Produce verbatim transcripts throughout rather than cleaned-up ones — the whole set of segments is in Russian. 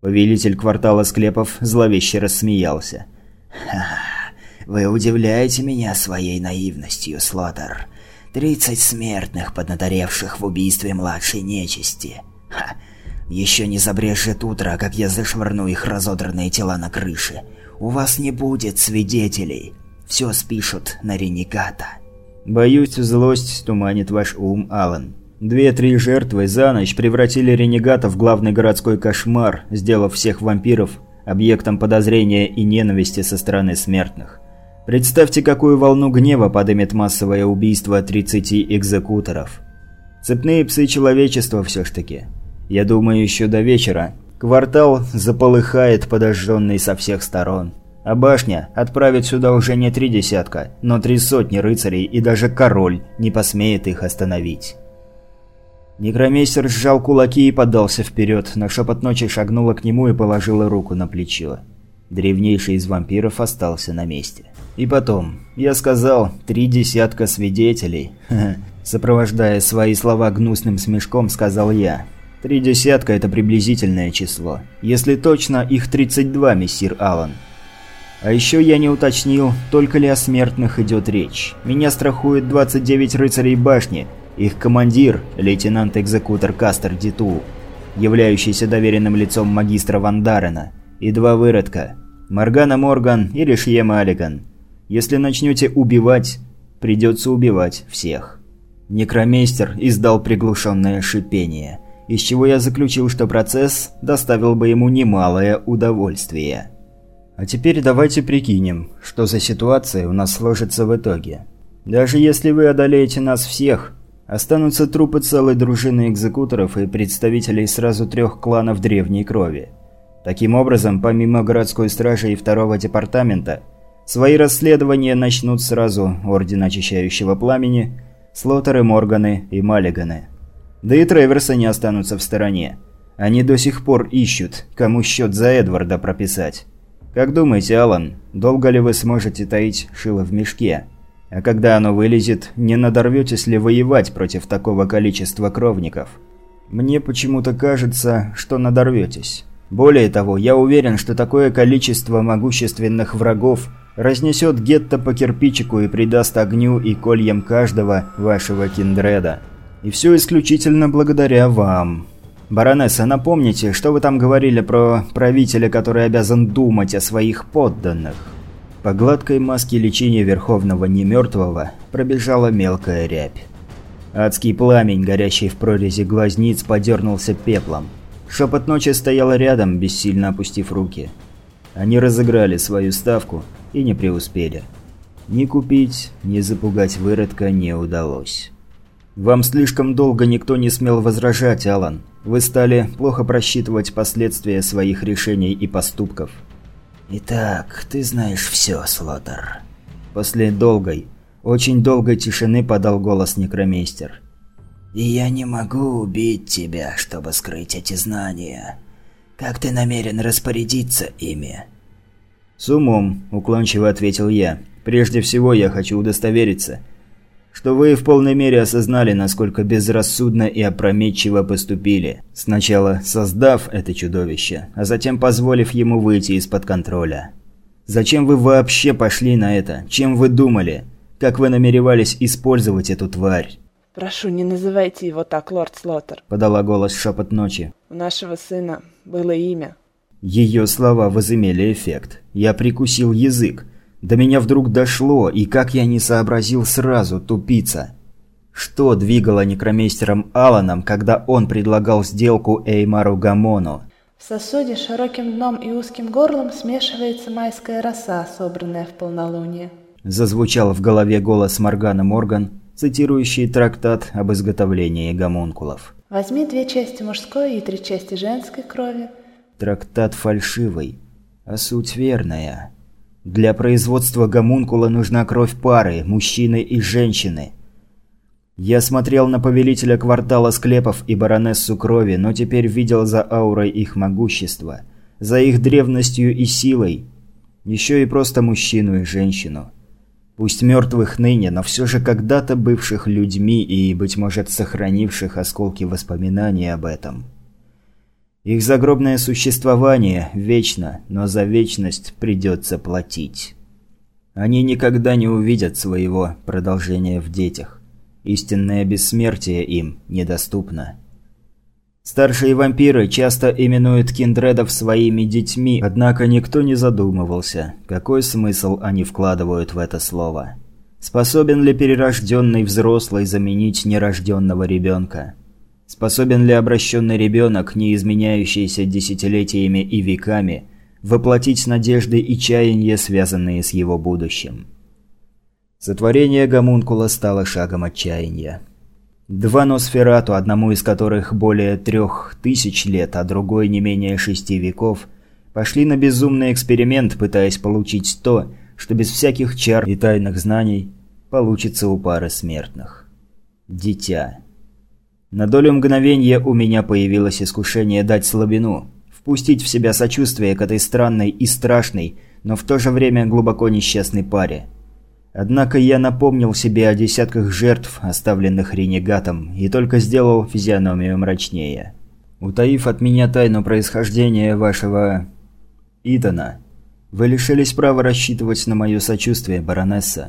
Повелитель квартала склепов зловеще рассмеялся. «Ха-ха, вы удивляете меня своей наивностью, Слотер. Тридцать смертных, поднаторевших в убийстве младшей нечисти. Ха! Еще не забрежет утро, как я зашвырну их разодранные тела на крыше. У вас не будет свидетелей. Все спишут на ренегата». «Боюсь, злость туманит ваш ум, Алан. Две-три жертвы за ночь превратили ренегата в главный городской кошмар, сделав всех вампиров объектом подозрения и ненависти со стороны смертных. Представьте, какую волну гнева подымет массовое убийство тридцати экзекуторов. Цепные псы человечества все ж таки. Я думаю, еще до вечера квартал заполыхает подожженный со всех сторон. А башня отправит сюда уже не три десятка, но три сотни рыцарей, и даже король не посмеет их остановить». Некромейстер сжал кулаки и подался вперед, но шепот ночи шагнула к нему и положила руку на плечо. Древнейший из вампиров остался на месте. «И потом, я сказал, три десятка свидетелей». Сопровождая свои слова гнусным смешком, сказал я. «Три десятка – это приблизительное число. Если точно, их тридцать два, мессир Алан. А еще я не уточнил, только ли о смертных идет речь. Меня страхует двадцать девять рыцарей башни. Их командир – лейтенант-экзекутор Кастер Диту, являющийся доверенным лицом магистра Ван Дарена, и два выродка – Моргана Морган и Ришье Маллиган. Если начнете убивать, придется убивать всех». Некромейстер издал приглушенное шипение, из чего я заключил, что процесс доставил бы ему немалое удовольствие. А теперь давайте прикинем, что за ситуация у нас сложится в итоге. Даже если вы одолеете нас всех, останутся трупы целой дружины экзекуторов и представителей сразу трех кланов древней крови. Таким образом, помимо городской стражи и второго департамента, свои расследования начнут сразу Орден Очищающего Пламени, Слотеры, Морганы и Маллиганы. Да и Треверсы не останутся в стороне. Они до сих пор ищут, кому счет за Эдварда прописать. Как думаете, Алан, долго ли вы сможете таить шило в мешке? А когда оно вылезет, не надорветесь ли воевать против такого количества кровников? Мне почему-то кажется, что надорветесь. Более того, я уверен, что такое количество могущественных врагов разнесет гетто по кирпичику и придаст огню и кольям каждого вашего киндреда. И все исключительно благодаря вам. Баронесса, напомните, что вы там говорили про правителя, который обязан думать о своих подданных? По гладкой маске лечения Верховного Немертвого пробежала мелкая рябь. Адский пламень, горящий в прорези глазниц, подернулся пеплом. Шепот ночи стоял рядом, бессильно опустив руки. Они разыграли свою ставку и не преуспели. Ни купить, ни запугать выродка не удалось. Вам слишком долго никто не смел возражать, Алан. Вы стали плохо просчитывать последствия своих решений и поступков. «Итак, ты знаешь все, Слотер». После долгой, очень долгой тишины подал голос некромейстер. «И я не могу убить тебя, чтобы скрыть эти знания. Как ты намерен распорядиться ими?» «С умом», – уклончиво ответил я. «Прежде всего я хочу удостовериться, что вы в полной мере осознали, насколько безрассудно и опрометчиво поступили, сначала создав это чудовище, а затем позволив ему выйти из-под контроля. Зачем вы вообще пошли на это? Чем вы думали? Как вы намеревались использовать эту тварь?» «Прошу, не называйте его так, лорд Слотер», – подала голос шепот ночи. «У нашего сына было имя». Ее слова возымели эффект. Я прикусил язык. До меня вдруг дошло, и как я не сообразил сразу, тупица. Что двигало некромейстером Аланом, когда он предлагал сделку Эймару Гамону? В сосуде с широким дном и узким горлом смешивается майская роса, собранная в полнолуние. Зазвучал в голове голос Моргана Морган, цитирующий трактат об изготовлении гомункулов. Возьми две части мужской и три части женской крови. Трактат фальшивый, а суть верная. Для производства гомункула нужна кровь пары, мужчины и женщины. Я смотрел на повелителя квартала склепов и баронессу крови, но теперь видел за аурой их могущества, за их древностью и силой. Еще и просто мужчину и женщину. Пусть мертвых ныне, но все же когда-то бывших людьми и, быть может, сохранивших осколки воспоминаний об этом. Их загробное существование вечно, но за вечность придется платить. Они никогда не увидят своего продолжения в детях. Истинное бессмертие им недоступно. Старшие вампиры часто именуют киндредов своими детьми, однако никто не задумывался, какой смысл они вкладывают в это слово. Способен ли перерожденный взрослый заменить нерожденного ребенка? Способен ли обращенный ребенок, не изменяющийся десятилетиями и веками, воплотить надежды и чаяния, связанные с его будущим? Сотворение гомункула стало шагом отчаяния. Два Носферату, одному из которых более трех тысяч лет, а другой не менее шести веков, пошли на безумный эксперимент, пытаясь получить то, что без всяких чар и тайных знаний получится у пары смертных. Дитя. На долю мгновения у меня появилось искушение дать слабину, впустить в себя сочувствие к этой странной и страшной, но в то же время глубоко несчастной паре. Однако я напомнил себе о десятках жертв, оставленных ренегатом, и только сделал физиономию мрачнее. Утаив от меня тайну происхождения вашего... Итана, вы лишились права рассчитывать на мое сочувствие, баронесса.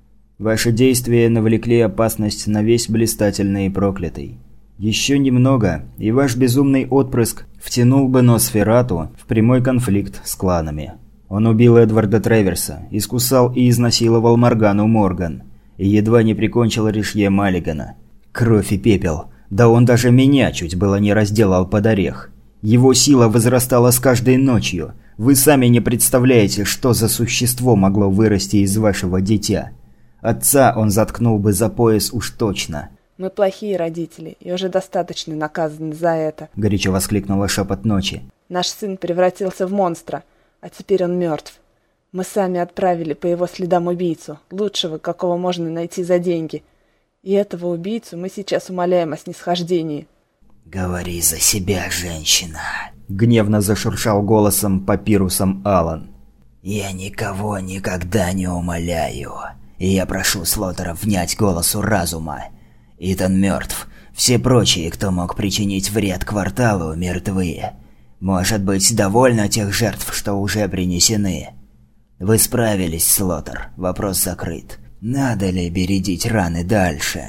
Ваши действия навлекли опасность на весь блистательный и проклятый. Еще немного, и ваш безумный отпрыск втянул бы Носферату в прямой конфликт с кланами. Он убил Эдварда Треверса, искусал и изнасиловал Моргану Морган, и едва не прикончил Ришье Маллигана. Кровь и пепел. Да он даже меня чуть было не разделал под орех. Его сила возрастала с каждой ночью. Вы сами не представляете, что за существо могло вырасти из вашего дитя. Отца он заткнул бы за пояс уж точно. Мы плохие родители и уже достаточно наказаны за это. Горячо воскликнула шепот ночи. Наш сын превратился в монстра. А теперь он мертв. Мы сами отправили по его следам убийцу, лучшего, какого можно найти за деньги. И этого убийцу мы сейчас умоляем о снисхождении. «Говори за себя, женщина!» Гневно зашуршал голосом папирусом Алан. «Я никого никогда не умоляю. И я прошу Слоттера внять голосу разума. Итан мертв. Все прочие, кто мог причинить вред кварталу, мертвы. Может быть, довольно тех жертв, что уже принесены. Вы справились, Слоттер. Вопрос закрыт. Надо ли бередить раны дальше?»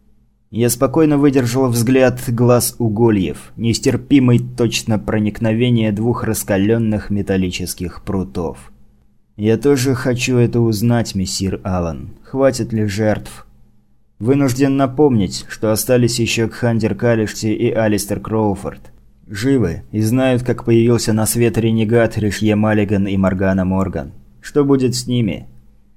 Я спокойно выдержал взгляд глаз угольев, нестерпимый точно проникновение двух раскаленных металлических прутов. «Я тоже хочу это узнать, мессир Алан. Хватит ли жертв?» Вынужден напомнить, что остались еще Кхандер Калишти и Алистер Кроуфорд. Живы и знают, как появился на свет ренегат Ришье Маллиган и Моргана Морган. Что будет с ними?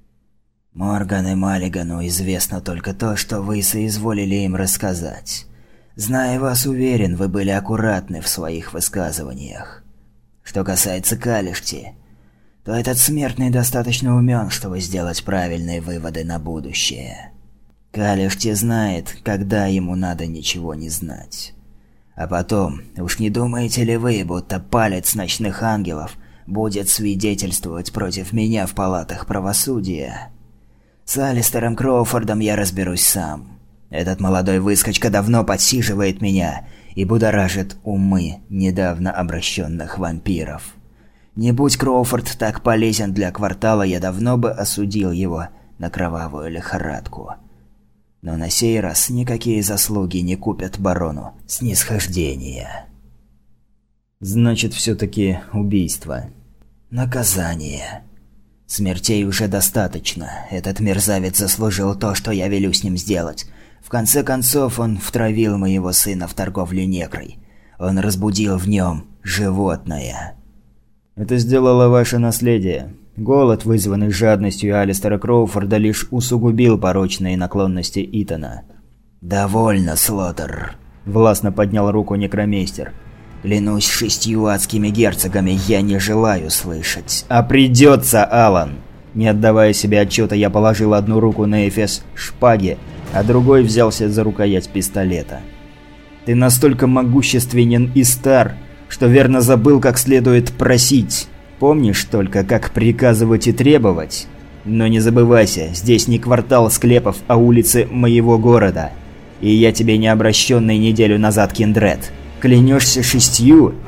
Морган и Маллигану известно только то, что вы соизволили им рассказать. Зная вас, уверен, вы были аккуратны в своих высказываниях. Что касается Калишти, то этот смертный достаточно умен, чтобы сделать правильные выводы на будущее. Калишти знает, когда ему надо ничего не знать. А потом, уж не думаете ли вы, будто палец ночных ангелов будет свидетельствовать против меня в палатах правосудия? С Алистером Кроуфордом я разберусь сам. Этот молодой выскочка давно подсиживает меня и будоражит умы недавно обращенных вампиров. Не будь Кроуфорд так полезен для квартала, я давно бы осудил его на кровавую лихорадку. Но на сей раз никакие заслуги не купят барону снисхождения. Значит, все-таки убийство. Наказание. Смертей уже достаточно. Этот мерзавец заслужил то, что я велю с ним сделать. В конце концов, он втравил моего сына в торговлю некрой. Он разбудил в нем животное. Это сделало ваше наследие. Голод, вызванный жадностью Алистера Кроуфорда, лишь усугубил порочные наклонности Итана. «Довольно, Слоттер», – властно поднял руку некромейстер. «Клянусь шестью адскими герцогами, я не желаю слышать». «А придется, Алан!» Не отдавая себе отчета, я положил одну руку на эфес шпаги, а другой взялся за рукоять пистолета. «Ты настолько могущественен и стар, что верно забыл, как следует просить. Помнишь только, как приказывать и требовать? Но не забывайся, здесь не квартал склепов, а улицы моего города. И я тебе не обращенный неделю назад, Киндред. Клянешься шестью?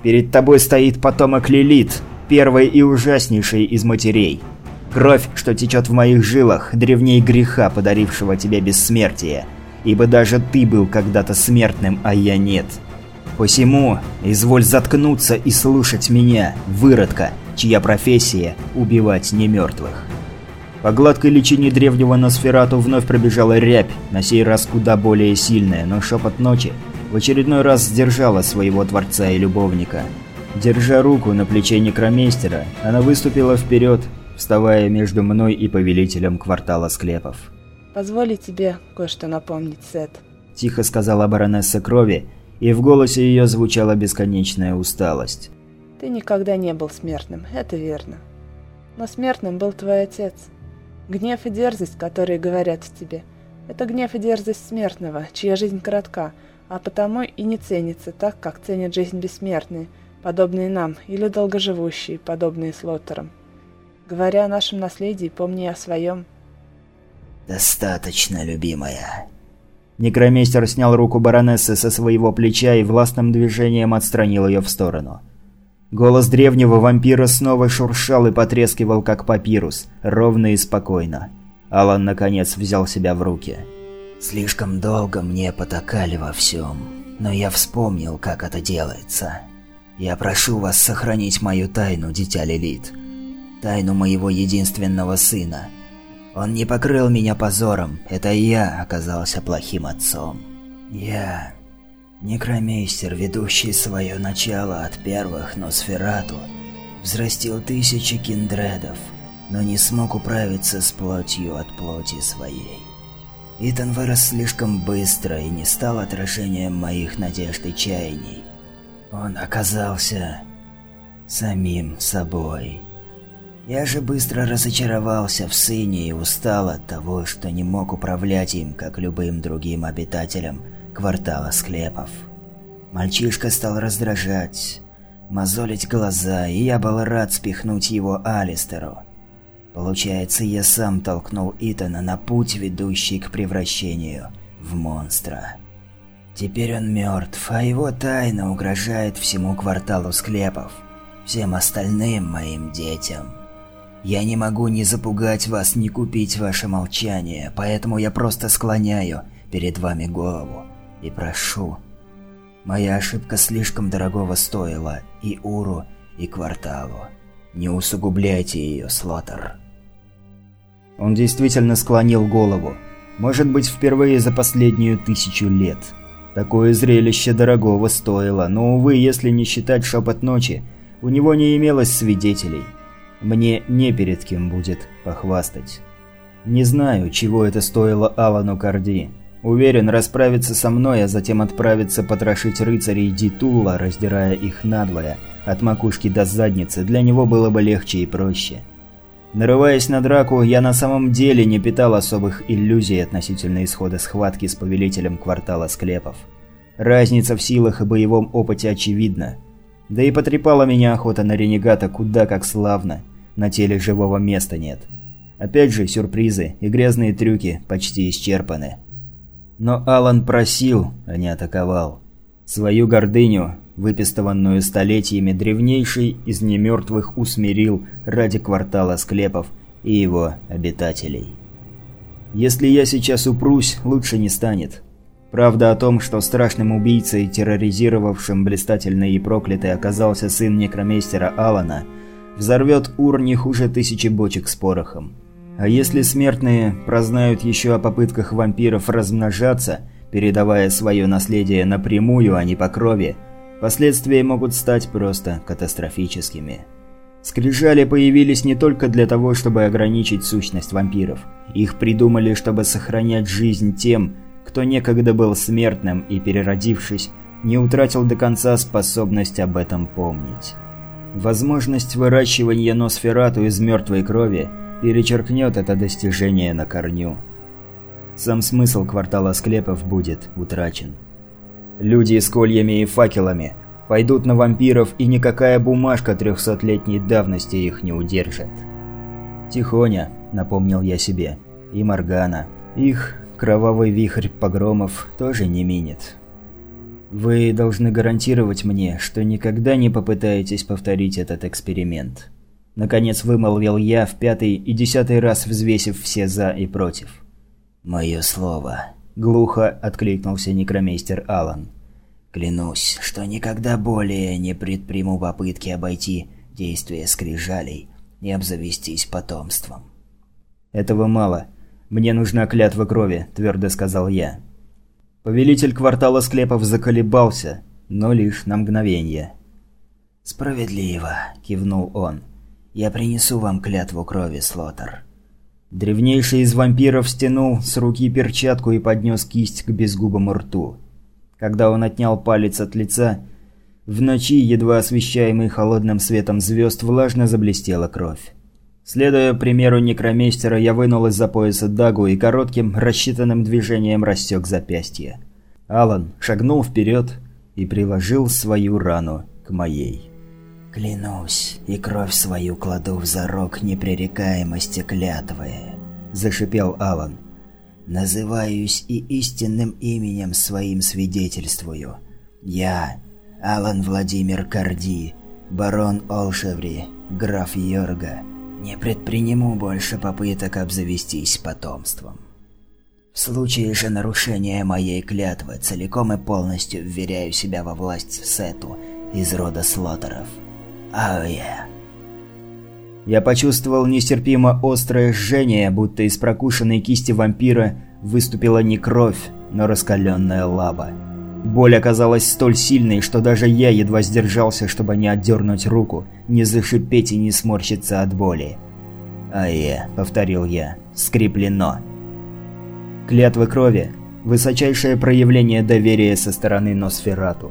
Перед тобой стоит потомок Лилит, первой и ужаснейшей из матерей. Кровь, что течет в моих жилах, древней греха, подарившего тебе бессмертие. Ибо даже ты был когда-то смертным, а я нет. Посему, изволь заткнуться и слушать меня, выродка, чья профессия – убивать немертвых». По гладкой личине древнего Носферату вновь пробежала рябь, на сей раз куда более сильная, но шепот ночи в очередной раз сдержала своего творца и любовника. Держа руку на плече некромейстера, она выступила вперед, вставая между мной и повелителем квартала склепов. «Позволь тебе кое-что напомнить, Сет», – тихо сказала баронесса Крови, и в голосе ее звучала бесконечная усталость. «Ты никогда не был смертным, это верно. Но смертным был твой отец. Гнев и дерзость, которые говорят в тебе, это гнев и дерзость смертного, чья жизнь коротка, а потому и не ценится так, как ценят жизнь бессмертные, подобные нам, или долгоживущие, подобные Слоттерам. Говоря о нашем наследии, помни о своем». «Достаточно, любимая». Некромейстер снял руку баронессы со своего плеча и властным движением отстранил ее в сторону. Голос древнего вампира снова шуршал и потрескивал, как папирус, ровно и спокойно. Алан наконец взял себя в руки. «Слишком долго мне потакали во всем, но я вспомнил, как это делается. Я прошу вас сохранить мою тайну, дитя Лилит. Тайну моего единственного сына. Он не покрыл меня позором, это я оказался плохим отцом. Я, некромейстер, ведущий свое начало от первых Носферату, взрастил тысячи киндредов, но не смог управиться с плотью от плоти своей. Итан вырос слишком быстро и не стал отражением моих надежд и чаяний. Он оказался самим собой. Я же быстро разочаровался в сыне и устал от того, что не мог управлять им, как любым другим обитателем квартала склепов. Мальчишка стал раздражать, мозолить глаза, и я был рад спихнуть его Алистеру. Получается, я сам толкнул Итана на путь, ведущий к превращению в монстра. Теперь он мертв, а его тайна угрожает всему кварталу склепов, всем остальным моим детям. Я не могу ни запугать вас, ни купить ваше молчание, поэтому я просто склоняю перед вами голову и прошу. Моя ошибка слишком дорогого стоила и Уру, и кварталу. Не усугубляйте ее, Слоттер». Он действительно склонил голову. Может быть, впервые за последнюю тысячу лет. Такое зрелище дорогого стоило, но, увы, если не считать шепот ночи, у него не имелось свидетелей. Мне не перед кем будет похвастать. Не знаю, чего это стоило Алану Карди. Уверен, расправиться со мной, а затем отправиться потрошить рыцарей Дитула, раздирая их надвое, от макушки до задницы, для него было бы легче и проще. Нарываясь на драку, я на самом деле не питал особых иллюзий относительно исхода схватки с повелителем квартала склепов. Разница в силах и боевом опыте очевидна. Да и потрепала меня охота на ренегата куда как славно, на теле живого места нет. Опять же, сюрпризы и грязные трюки почти исчерпаны. Но Алан просил, а не атаковал. Свою гордыню, выпистованную столетиями, древнейший из немертвых усмирил ради квартала склепов и его обитателей. Если я сейчас упрусь, лучше не станет. Правда о том, что страшным убийцей, терроризировавшим блистательный и проклятый, оказался сын некромейстера Алана, взорвет Ур не хуже тысячи бочек с порохом. А если смертные прознают еще о попытках вампиров размножаться, передавая свое наследие напрямую, а не по крови, последствия могут стать просто катастрофическими. Скрижали появились не только для того, чтобы ограничить сущность вампиров. Их придумали, чтобы сохранять жизнь тем, кто некогда был смертным и, переродившись, не утратил до конца способность об этом помнить. Возможность выращивания Носферату из мертвой крови перечеркнет это достижение на корню. Сам смысл квартала склепов будет утрачен. Люди с кольями и факелами пойдут на вампиров, и никакая бумажка трехсотлетней давности их не удержит. Тихоня, напомнил я себе, и Моргана. Их кровавый вихрь погромов тоже не минет. Вы должны гарантировать мне, что никогда не попытаетесь повторить этот эксперимент. Наконец вымолвил я в пятый и десятый раз, взвесив все «за» и «против». «Мое слово», — глухо откликнулся некромейстер Алан. «Клянусь, что никогда более не предприму попытки обойти действия скрижалей и обзавестись потомством». «Этого мало. Мне нужна клятва крови», – твердо сказал я. Повелитель квартала склепов заколебался, но лишь на мгновение. «Справедливо», – кивнул он. «Я принесу вам клятву крови, Слотер». Древнейший из вампиров стянул с руки перчатку и поднес кисть к безгубому рту. Когда он отнял палец от лица, в ночи, едва освещаемой холодным светом звезд, влажно заблестела кровь. Следуя примеру некромейстера, я вынул из-за пояса дагу и коротким, рассчитанным движением рассек запястье. Алан шагнул вперед и приложил свою рану к моей. «Клянусь, и кровь свою кладу в зарок непререкаемости клятвы», – зашипел Алан. «Называюсь и истинным именем своим свидетельствую. Я, Алан Владимир Карди, барон Олшеври, граф Йорга, не предприниму больше попыток обзавестись потомством. В случае же нарушения моей клятвы целиком и полностью вверяю себя во власть Сету из рода Слотеров. Ауе!» Я почувствовал нестерпимо острое жжение, будто из прокушенной кисти вампира выступила не кровь, но раскаленная лава. Боль оказалась столь сильной, что даже я едва сдержался, чтобы не отдернуть руку, не зашипеть и не сморщиться от боли. «Ае», — повторил я, — «скреплено». Клятва крови – высочайшее проявление доверия со стороны Носферату.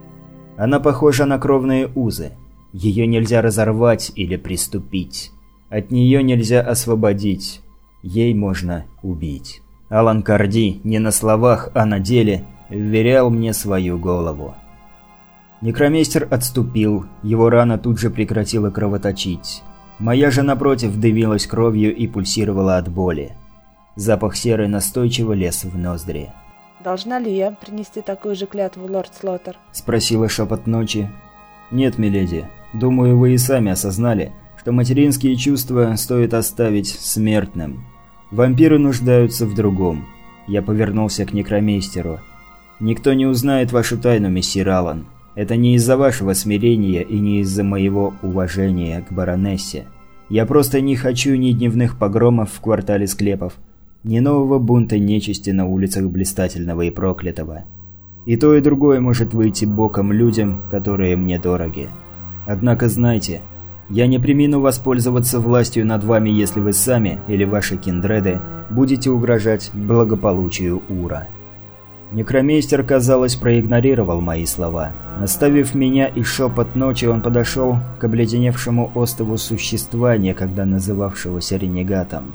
Она похожа на кровные узы. Ее нельзя разорвать или приступить. От нее нельзя освободить. Ей можно убить. Алан Карди не на словах, а на деле вверял мне свою голову. Некромейстер отступил, его рана тут же прекратила кровоточить. Моя же, напротив, дымилась кровью и пульсировала от боли. Запах серы настойчиво лез в ноздри. «Должна ли я принести такую же клятву, лорд Слотер?» – спросила шепот ночи. «Нет, миледи. Думаю, вы и сами осознали, что материнские чувства стоит оставить смертным. Вампиры нуждаются в другом». Я повернулся к некромейстеру. «Никто не узнает вашу тайну, мессир Алан. Это не из-за вашего смирения и не из-за моего уважения к баронессе. Я просто не хочу ни дневных погромов в квартале склепов, ни нового бунта нечисти на улицах Блистательного и Проклятого. И то, и другое может выйти боком людям, которые мне дороги. Однако знайте, я не премину воспользоваться властью над вами, если вы сами или ваши киндреды будете угрожать благополучию Ура». Некромейстер, казалось, проигнорировал мои слова. Оставив меня и шепот ночи, он подошел к обледеневшему острову существа, некогда называвшегося ренегатом.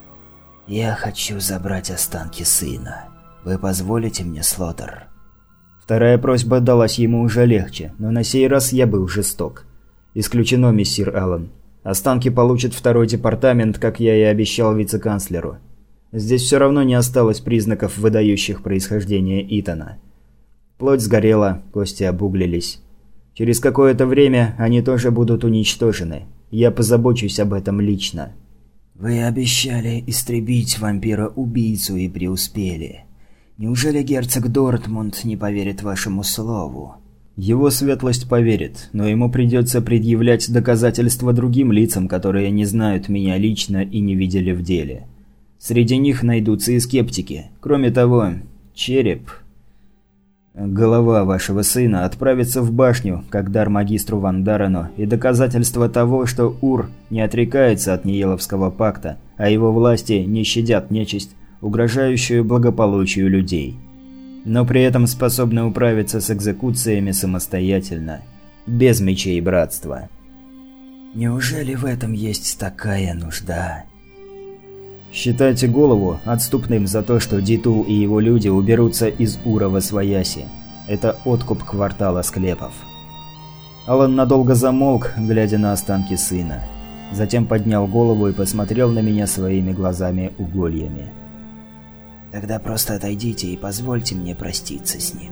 «Я хочу забрать останки сына. Вы позволите мне, Слотер?» Вторая просьба далась ему уже легче, но на сей раз я был жесток. «Исключено, мессир Алан. Останки получит второй департамент, как я и обещал вице-канцлеру. Здесь все равно не осталось признаков, выдающих происхождение Итана. Плоть сгорела, кости обуглились. Через какое-то время они тоже будут уничтожены. Я позабочусь об этом лично». «Вы обещали истребить вампира-убийцу и преуспели. Неужели герцог Дортмунд не поверит вашему слову?» «Его светлость поверит, но ему придется предъявлять доказательства другим лицам, которые не знают меня лично и не видели в деле. Среди них найдутся и скептики. Кроме того, череп... Голова вашего сына отправится в башню, как дар магистру Вандарену, и доказательство того, что Ур не отрекается от Ниеловского пакта, а его власти не щадят нечисть, угрожающую благополучию людей. Но при этом способны управиться с экзекуциями самостоятельно, без мечей братства». «Неужели в этом есть такая нужда?» «Считайте голову отступным за то, что Дитул и его люди уберутся из Ура восвояси. Это откуп квартала склепов». Алан надолго замолк, глядя на останки сына. Затем поднял голову и посмотрел на меня своими глазами-угольями. «Тогда просто отойдите и позвольте мне проститься с ним.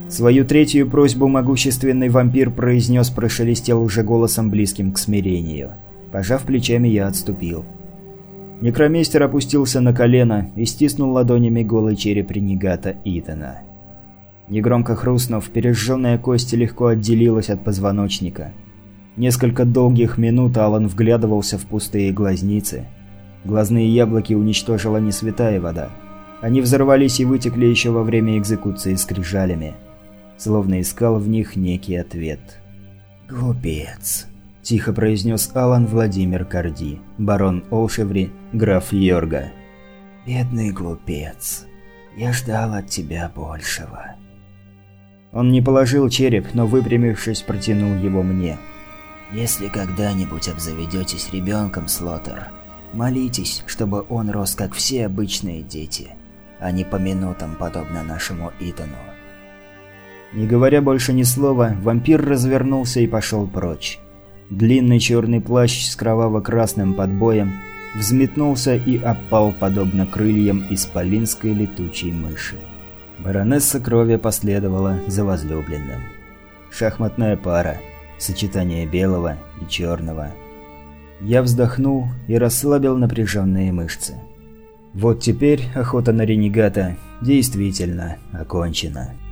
Свою третью просьбу могущественный вампир произнес, прошелестел уже голосом, близким к смирению. Пожав плечами, я отступил. Некромейстер опустился на колено и стиснул ладонями голый череп ренегата Итана. Негромко хрустнув, пережженная кость легко отделилась от позвоночника. Несколько долгих минут Алан вглядывался в пустые глазницы. Глазные яблоки уничтожила не святая вода. Они взорвались и вытекли еще во время экзекуции скрижалями. Словно искал в них некий ответ. «Глупец», – тихо произнес Алан Владимир Карди, барон Олшеври, граф Йорга. «Бедный глупец. Я ждал от тебя большего». Он не положил череп, но, выпрямившись, протянул его мне. «Если когда-нибудь обзаведетесь ребенком, Слотер, молитесь, чтобы он рос как все обычные дети, а не по минутам, подобно нашему Итану». Не говоря больше ни слова, вампир развернулся и пошел прочь. Длинный черный плащ с кроваво-красным подбоем взметнулся и опал, подобно крыльям исполинской летучей мыши. Баронесса крови последовала за возлюбленным. Шахматная пара, сочетание белого и черного. Я вздохнул и расслабил напряженные мышцы. Вот теперь охота на ренегата действительно окончена.